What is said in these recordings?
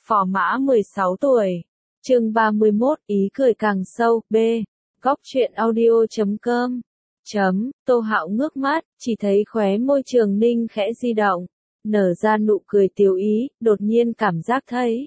Phò Mã 16 tuổi. Chương 31, ý cười càng sâu, B. Góc truyện audio.com. Tô Hạo ngước mắt, chỉ thấy khóe môi Trường Ninh khẽ di động, nở ra nụ cười tiếu ý, đột nhiên cảm giác thấy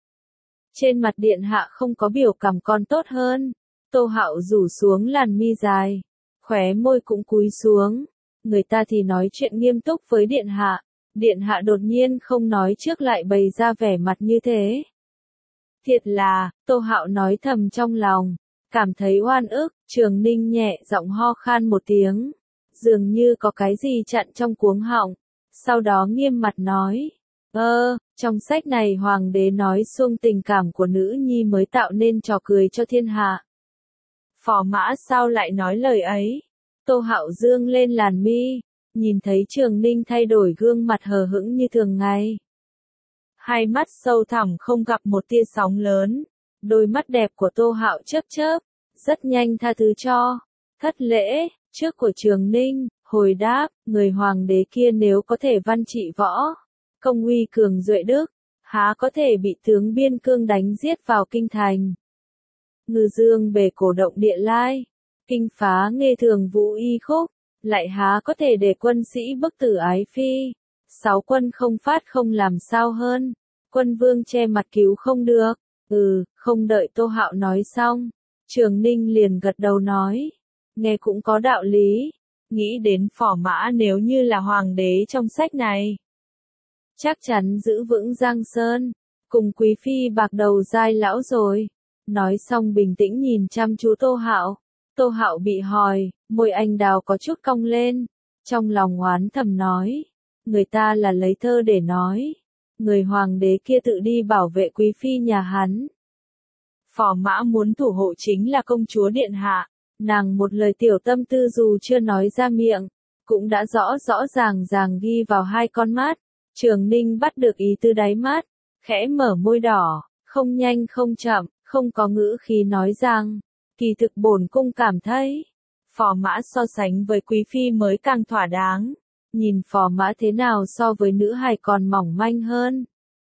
trên mặt điện hạ không có biểu cảm còn tốt hơn. Tô Hạo rủ xuống làn mi dài, khóe môi cũng cúi xuống. Người ta thì nói chuyện nghiêm túc với điện hạ đột nhiên không nói trước lại bày ra vẻ mặt như thế. Thiệt là, Tô Hạo nói thầm trong lòng, cảm thấy oan ức. Trường Ninh nhẹ giọng ho khan một tiếng, dường như có cái gì chặn trong cuống họng, sau đó nghiêm mặt nói, trong sách này hoàng đế nói xuông tình cảm của nữ nhi mới tạo nên trò cười cho thiên hạ. Phò Mã sao lại nói lời ấy? Tô Hạo dương lên làn mi, nhìn thấy Trường Ninh thay đổi gương mặt hờ hững như thường ngày. Hai mắt sâu thẳm không gặp một tia sóng lớn, đôi mắt đẹp của Tô Hạo chớp chớp, rất nhanh tha thứ cho. Thất lễ, trước của Trường Ninh, hồi đáp, người hoàng đế kia nếu có thể văn trị võ, công uy cường duệ đức, há có thể bị tướng biên cương đánh giết vào kinh thành. Ngư dương bề cổ động địa lai, kinh phá nghê thường vũ y khúc, lại há có thể để quân sĩ bức tử ái phi. 6 quân không phát không làm sao hơn, quân vương che mặt cứu không được. Không đợi Tô Hạo nói xong, Trường Ninh liền gật đầu nói, nghe cũng có đạo lý, nghĩ đến Phò Mã nếu như là hoàng đế trong sách này, chắc chắn giữ vững Giang Sơn, cùng quý phi bạc đầu dai lão rồi. Nói xong bình tĩnh nhìn chăm chú Tô Hạo. Tô Hạo bị hỏi, môi anh đào có chút cong lên, trong lòng oán thầm nói, người ta là lấy thơ để nói, người hoàng đế kia tự đi bảo vệ quý phi nhà hắn. Phò Mã muốn thủ hộ chính là công chúa điện hạ, nàng một lời tiểu tâm tư dù chưa nói ra miệng, cũng đã rõ ràng ghi vào hai con mắt. Trường Ninh bắt được ý tứ đáy mắt, khẽ mở môi đỏ, không nhanh không chậm, không có ngữ khí nói rằng, kỳ thực bổn cung cảm thấy, Phò Mã so sánh với quý phi mới càng thỏa đáng. Nhìn Phò Mã thế nào so với nữ hài còn mỏng manh hơn.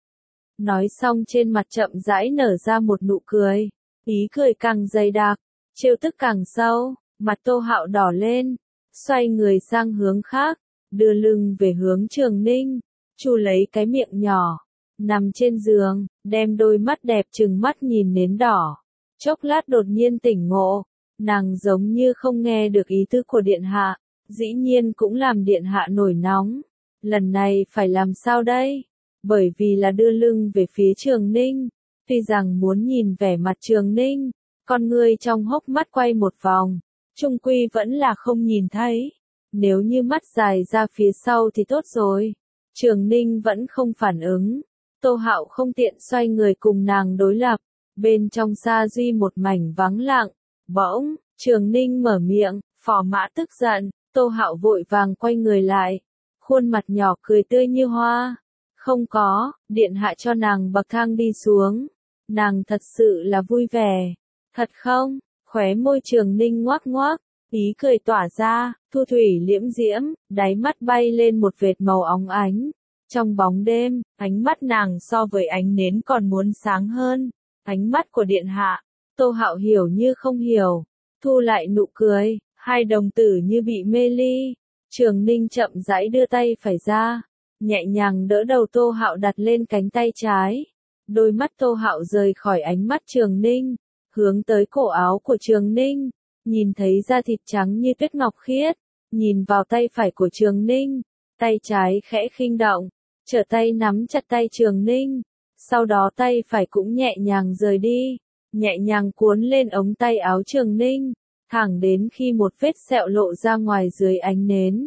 Nói xong trên mặt chậm rãi nở ra một nụ cười, ý cười càng dày đặc, trêu tức càng sâu, mặt Tô Hạo đỏ lên, xoay người sang hướng khác, đưa lưng về hướng Trường Ninh, chu lấy cái miệng nhỏ, nằm trên giường, đem đôi mắt đẹp trừng mắt nhìn nến đỏ. Chốc lát đột nhiên tỉnh ngộ, nàng giống như không nghe được ý tứ của điện hạ, dĩ nhiên cũng làm điện hạ nổi nóng. Lần này phải làm sao đây? Bởi vì là đưa lưng về phía Trường Ninh, tuy rằng muốn nhìn vẻ mặt Trường Ninh, con người trong hốc mắt quay một vòng, chung quy vẫn là không nhìn thấy. Nếu như mắt dài ra phía sau thì tốt rồi. Trường Ninh vẫn không phản ứng. Tô Hạo không tiện xoay người cùng nàng đối lập. Bên trong xa duy một mảnh vắng lặng. Bỗng, Trường Ninh mở miệng, Phò Mã tức giận. Tô Hạo vội vàng quay người lại, khuôn mặt nhỏ cười tươi như hoa. Không có, điện hạ cho nàng bậc thang đi xuống. Nàng thật sự là vui vẻ. Thật không? Khóe môi Trường Ninh ngoác ngoác, ý cười tỏa ra, thu thủy liễm diễm, đáy mắt bay lên một vệt màu óng ánh. Trong bóng đêm, ánh mắt nàng so với ánh nến còn muốn sáng hơn. Ánh mắt của điện hạ, Tô Hạo hiểu như không hiểu, thu lại nụ cười, hai đồng tử như bị mê ly. Trường Ninh chậm rãi đưa tay phải ra, nhẹ nhàng đỡ đầu Tô Hạo đặt lên cánh tay trái. Đôi mắt Tô Hạo rời khỏi ánh mắt Trường Ninh, hướng tới cổ áo của Trường Ninh, nhìn thấy da thịt trắng như tuyết ngọc khiết, nhìn vào tay phải của Trường Ninh, tay trái khẽ khinh động, trở tay nắm chặt tay Trường Ninh, sau đó tay phải cũng nhẹ nhàng rời đi, nhẹ nhàng cuốn lên ống tay áo Trường Ninh, thẳng đến khi một vết sẹo lộ ra ngoài dưới ánh nến.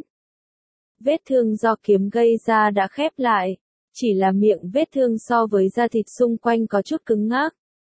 Vết thương do kiếm gây ra đã khép lại, chỉ là miệng vết thương so với da thịt xung quanh có chút cứng ngắc.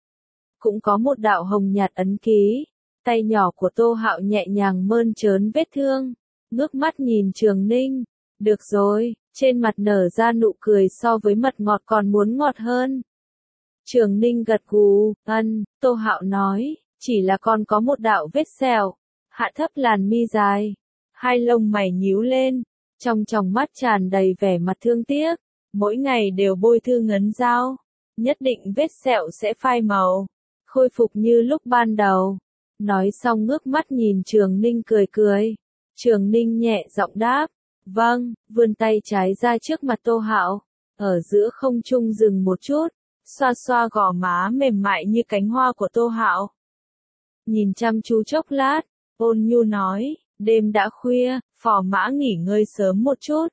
Cũng có một đạo hồng nhạt ấn ký, tay nhỏ của Tô Hạo nhẹ nhàng mơn trớn vết thương, ngước mắt nhìn Trường Ninh, được rồi, trên mặt nở ra nụ cười so với mật ngọt còn muốn ngọt hơn. Trường Ninh gật gù, Tô Hạo nói, chỉ là còn có một đạo vết sẹo, hạ thấp làn mi dài, hai lông mày nhíu lên, trong tròng mắt tràn đầy vẻ mặt thương tiếc, mỗi ngày đều bôi thư ngấn dao, nhất định vết sẹo sẽ phai màu, khôi phục như lúc ban đầu. Nói xong ngước mắt nhìn Trường Ninh cười cười. Trường Ninh nhẹ giọng đáp, vâng, vươn tay trái ra trước mặt Tô Hạo, ở giữa không trung dừng một chút, xoa xoa gò má mềm mại như cánh hoa của Tô Hạo. Nhìn chăm chú chốc lát, ôn nhu nói, đêm đã khuya, Phò Mã nghỉ ngơi sớm một chút.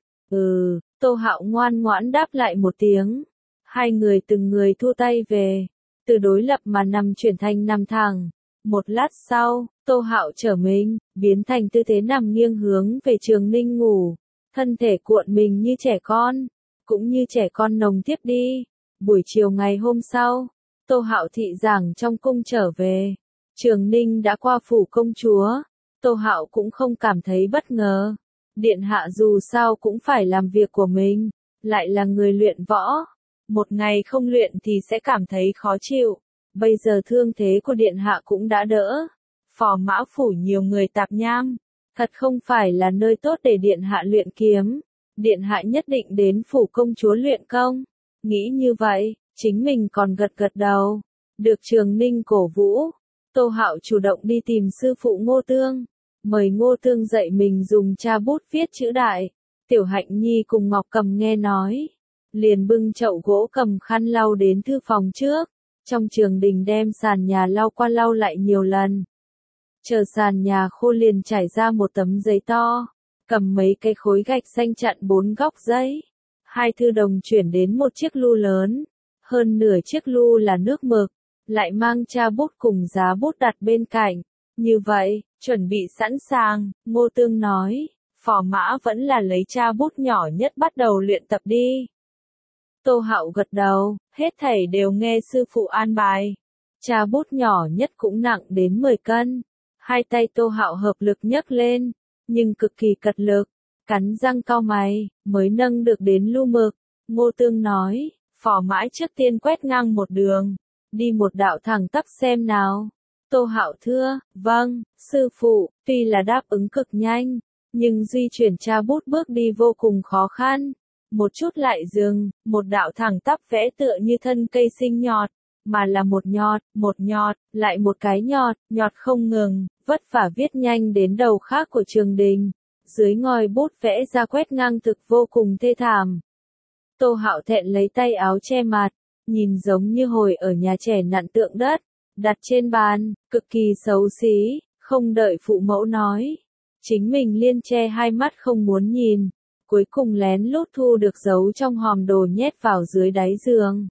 Tô Hạo ngoan ngoãn đáp lại một tiếng. Hai người từng người thu tay về, từ đối lập mà nằm chuyển thành nằm thẳng. Một lát sau, Tô Hạo trở mình, biến thành tư thế nằm nghiêng hướng về Trường Ninh ngủ, thân thể cuộn mình như trẻ con, cũng như trẻ con nồng tiếp đi. Buổi chiều ngày hôm sau, Tô Hạo thị giảng trong cung trở về. Trường Ninh đã qua phủ công chúa, Tô Hạo cũng không cảm thấy bất ngờ. Điện hạ dù sao cũng phải làm việc của mình, lại là người luyện võ. Một ngày không luyện thì sẽ cảm thấy khó chịu. Bây giờ thương thế của điện hạ cũng đã đỡ. Phò Mã phủ nhiều người tạp nham, thật không phải là nơi tốt để điện hạ luyện kiếm. Điện hạ nhất định đến phủ công chúa luyện công. Nghĩ như vậy, chính mình còn gật gật đầu. Được Trường Ninh cổ vũ, Tô Hạo chủ động đi tìm sư phụ Ngô Tương, mời Ngô Tương dạy mình dùng cha bút viết chữ đại. Tiểu Hạnh Nhi cùng Ngọc Cầm nghe nói, liền bưng chậu gỗ cầm khăn lau đến thư phòng trước. Trong Trường Đình đem sàn nhà lau qua lau lại nhiều lần. Chờ sàn nhà khô liền trải ra một tấm giấy to, cầm mấy cái khối gạch xanh chặn bốn góc giấy. Hai thư đồng chuyển đến một chiếc lu lớn, hơn nửa chiếc lu là nước mực, lại mang cha bút cùng giá bút đặt bên cạnh. Như vậy, chuẩn bị sẵn sàng, Ngô Tương nói, Phò Mã vẫn là lấy cha bút nhỏ nhất bắt đầu luyện tập đi. Tô Hạo gật đầu, hết thảy đều nghe sư phụ an bài. Cha bút nhỏ nhất cũng nặng đến 10 cân. Hai tay Tô Hạo hợp lực nhấc lên, nhưng cực kỳ cật lực, cắn răng cau mày, mới nâng được đến lu mực. Ngô Tương nói, Phò Mã trước tiên quét ngang một đường, đi một đạo thẳng tắp xem nào. Tô Hạo thưa, vâng, sư phụ, tuy là đáp ứng cực nhanh, nhưng di chuyển cha bút bước đi vô cùng khó khăn. Một chút lại dừng, một đạo thẳng tắp vẽ tựa như thân cây sinh nhọt, mà là một nhọt, lại một cái nhọt không ngừng, vất vả viết nhanh đến đầu khác của Trường Đình. Dưới ngòi bút vẽ ra quét ngang thực vô cùng thê thảm. Tô Hạo thẹn lấy tay áo che mặt, nhìn giống như hồi ở nhà trẻ nặn tượng đất, đặt trên bàn, cực kỳ xấu xí, không đợi phụ mẫu nói. Chính mình liên che hai mắt không muốn nhìn, cuối cùng lén lút thu được giấu trong hòm đồ nhét vào dưới đáy giường.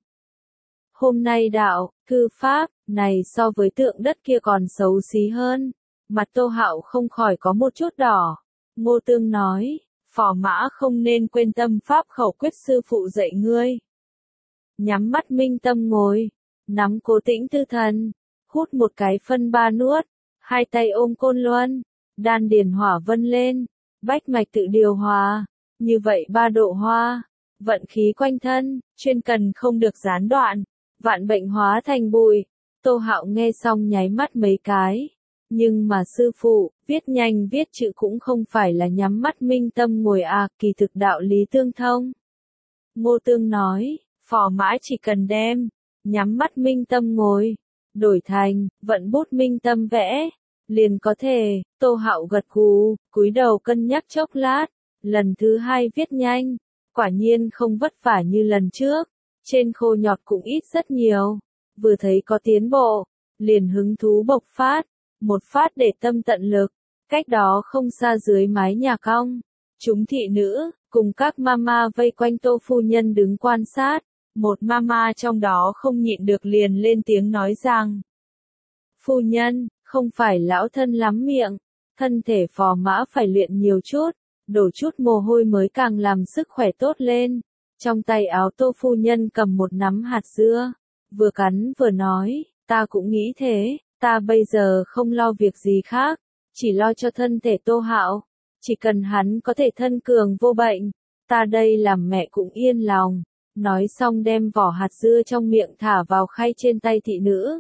Hôm nay đạo, thư pháp, này so với tượng đất kia còn xấu xí hơn. Mặt Tô Hạo không khỏi có một chút đỏ. Ngô Tương nói, Phò Mã không nên quên tâm pháp khẩu quyết sư phụ dạy ngươi. Nhắm mắt minh tâm ngồi, nắm cố tĩnh tư thần, hút một cái phân ba nuốt, hai tay ôm côn luân, đan điền hỏa vân lên, bách mạch tự điều hòa, như vậy ba độ hoa, vận khí quanh thân, chuyên cần không được gián đoạn, vạn bệnh hóa thành bụi. Tô Hạo nghe xong nháy mắt mấy cái, nhưng mà sư phụ, viết nhanh viết chữ cũng không phải là nhắm mắt minh tâm ngồi à, kỳ thực đạo lý tương thông. Ngô Tương nói, Phò Mã chỉ cần đem, nhắm mắt minh tâm ngồi, đổi thành, vận bút minh tâm vẽ, liền có thể. Tô Hạo gật gù, cúi đầu cân nhắc chốc lát, lần thứ hai viết nhanh, quả nhiên không vất vả như lần trước, trên khô nhọt cũng ít rất nhiều, vừa thấy có tiến bộ, liền hứng thú bộc phát, một phát để tâm tận lực. Cách đó không xa dưới mái nhà cong, chúng thị nữ, cùng các mama vây quanh Tô phu nhân đứng quan sát. Một mama trong đó không nhịn được liền lên tiếng nói rằng, phu nhân, không phải lão thân lắm miệng, thân thể Phò Mã phải luyện nhiều chút, đổ chút mồ hôi mới càng làm sức khỏe tốt lên. Trong tay áo Tô phu nhân cầm một nắm hạt dưa, vừa cắn vừa nói, ta cũng nghĩ thế, ta bây giờ không lo việc gì khác, chỉ lo cho thân thể Tô Hạo, chỉ cần hắn có thể thân cường vô bệnh, ta đây làm mẹ cũng yên lòng. Nói xong đem vỏ hạt dưa trong miệng thả vào khay trên tay thị nữ.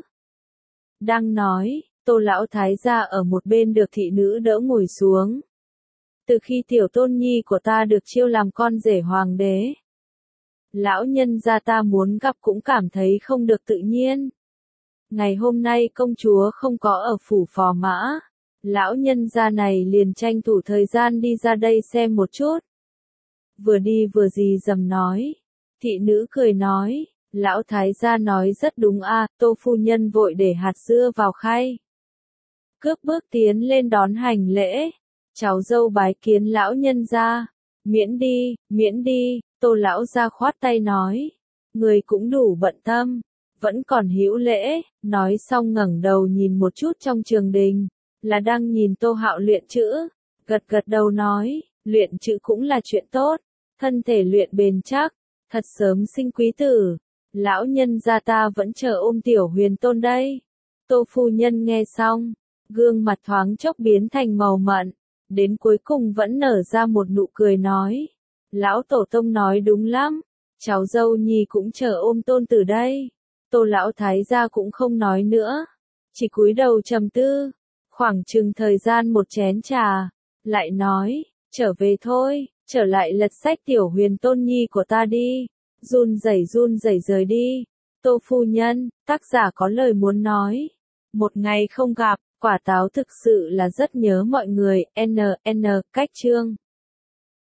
Đang nói, Tô lão thái gia ở một bên được thị nữ đỡ ngồi xuống. Từ khi tiểu tôn nhi của ta được chiêu làm con rể hoàng đế, Lão nhân gia ta muốn gặp cũng cảm thấy không được tự nhiên. Ngày hôm nay công chúa không có ở phủ phò mã. Lão nhân gia này liền tranh thủ thời gian đi ra đây xem một chút. Vừa đi vừa dì dầm nói. Thị nữ cười nói, lão thái gia nói rất đúng a. Tô phu nhân vội để hạt dưa vào khay. Cước bước tiến lên đón hành lễ. Cháu dâu bái kiến lão nhân gia. Miễn đi, Tô lão gia khoát tay nói. Người cũng đủ bận tâm, vẫn còn hữu lễ, nói xong ngẩng đầu nhìn một chút trong trường đình, là đang nhìn Tô Hạo luyện chữ, gật gật đầu nói, luyện chữ cũng là chuyện tốt, thân thể luyện bền chắc, thật sớm sinh quý tử, lão nhân gia ta vẫn chờ ôm tiểu huyền tôn đây. Tô phu nhân nghe xong, gương mặt thoáng chốc biến thành màu mận, đến cuối cùng vẫn nở ra một nụ cười nói, lão tổ tông nói đúng lắm, cháu dâu nhi cũng chờ ôm tôn tử đây. Tô lão thái gia cũng không nói nữa, chỉ cúi đầu trầm tư, khoảng chừng thời gian một chén trà, lại nói, trở về thôi, trở lại lật sách tiểu huyền tôn nhi của ta đi, run rẩy rời đi. Tô phu nhân, tác giả có lời muốn nói. Một ngày không gặp, quả táo thực sự là rất nhớ mọi người, cách chương.